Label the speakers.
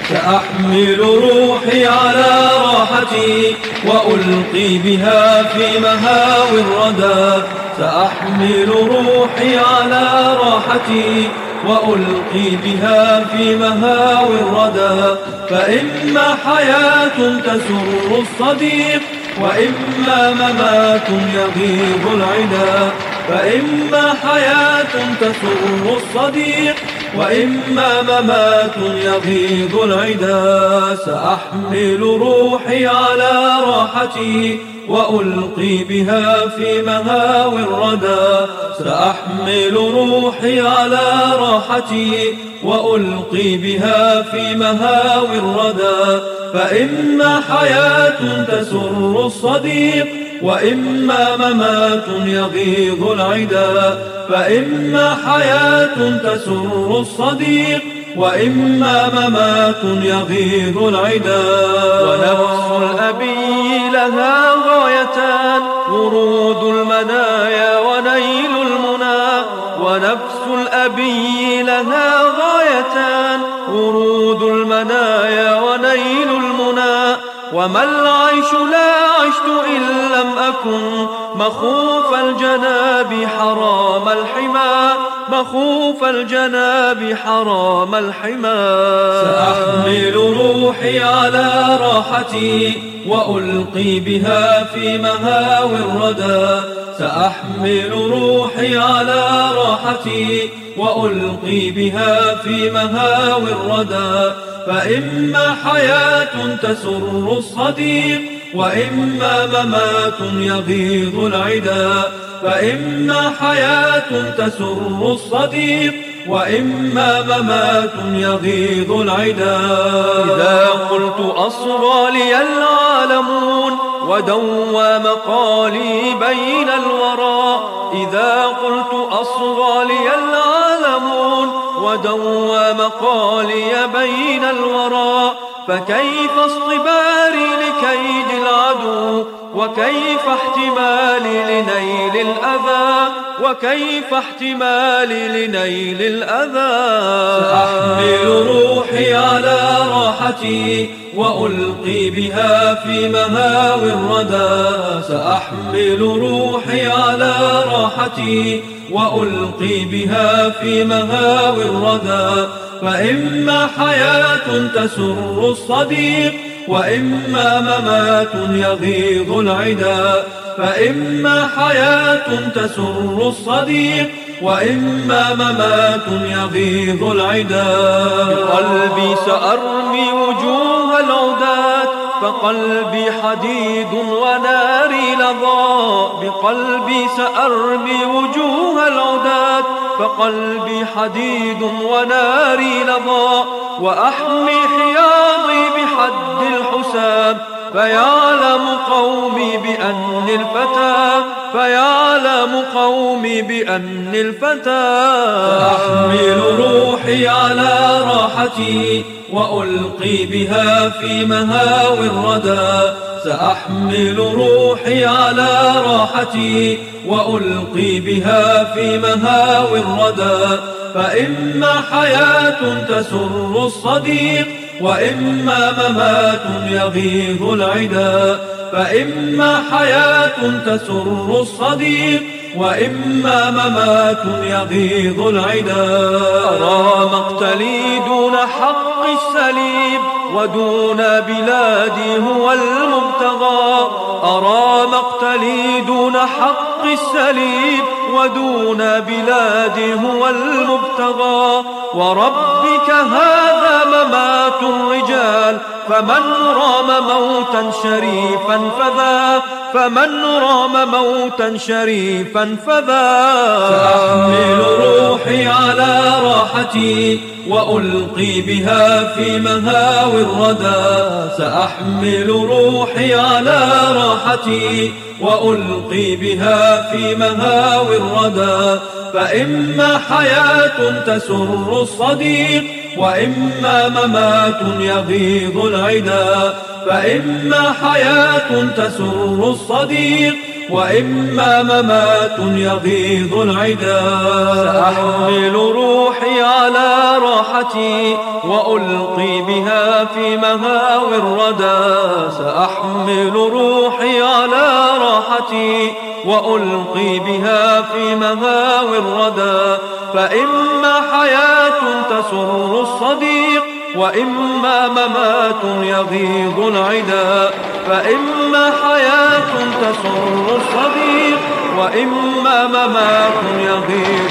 Speaker 1: سأحمل روحي على راحتي وألقي بها في مهاوي الردى. سأحمل روحي على راحتي وألقي بها في مهاوي الردى. فإما حياة تسر الصديق وإما ممات يغيظ العدا. فإما حياة تسر الصديق وإما ممات يغيظ العدا. سأحمل روحي على راحتي وألقي بها في مهاوي الردى. سأحمل روحي على راحتي وألقي بها في مهاوي الردى. فإما حياة تسر الصديق وإما ممات يغيظ العدا. فإما حياة تسر الصديق وإما ممات يغيظ العدا.
Speaker 2: ونفس الأبي لها غايتان، ورود المنايا ونيل المنى. ونفس الأبي لها غايتان، ورود المنايا ونيل المنى. وما العيش لا عشت إن لم أكن مخوف الجناب حرام الحمى. مخوف الجناب حرام الحمى.
Speaker 1: سأحمل روحي على راحتي وألقي بها في مهاوي الردى. سأحمل روحي على راحتي وألقي بها في مهاوي الردى. فإما حياة تسر الصديق وإما ممات يغيظ العدا. فإما حياة تسر الصديق وإما ممات يغيظ العدا.
Speaker 2: إذا قلت أصغى لي العالمون ودوى مقالي بين الورى. إذا قلت أصغى لي العالمون ودوى مقالي بين الورى. فكيف اصطباري لكيد العدو وكيف احتمالي لنيل الأذى. وكيف احتمالي لنيل الأذى.
Speaker 1: سأحمل روحي على راحتي وألقي بها في مهاوي الردى. سأحمل روحي على راحتي وألقي بها في مهاوي الردى. فإما حياة تسر الصديق وإما ممات يغيظ العدا. فإما حياة تسر الصديق وإما ممات يغيظ العدا.
Speaker 2: بقلبي سأرمي وجوه العداة، فقلبي حديد وناري لظى. بقلبي سأرمي وجوه العداة، فقلبي حديد وناري لظى. وأحمي حياضي بحد الحسام، فيعلم قومي بأني الفتى. فيعلم قومي بأني الفتى.
Speaker 1: سأحمل روحي على راحتي وألقي بها في مهاوي الردى. سأحمل روحي على راحتي وألقي بها في مهاوي الردى. فإما حياة تسر الصديق وإما ممات يغيظ العدا. فإما حياة تسر الصديق وإما ممات يغيظ العدا.
Speaker 2: أرى مقتلي دون حق السليب ودون بلادي هو المبتغى. أرى مقتلي دون حق السليب ودون بلادي هو المبتغى. وربك هذا ممات الرجال، فمن رام موتا شريفا فذا. فمن رام موتا شريفا فذا.
Speaker 1: سأحمل روحي على راحتي وألقي بها في مهاوي الردى. سأحمل روحي على راحتي وألقي بها في مهاوي الردى. فإما حياة تسر الصديق وإما ممات يغيظ العدا. فإما حياة تسر الصديق وإما ممات يغيظ العدا.
Speaker 2: سأحمل روحي على راحتي وألقي بها في مهاوي الردى.
Speaker 1: سأحمل روحي على راحتي وألقي بها في مهاوي الردى.
Speaker 2: فإما حياة تسر الصديق وإما ممات يغيظ العدا. فإما حياة تسر الصديق وإما ممات يغيظ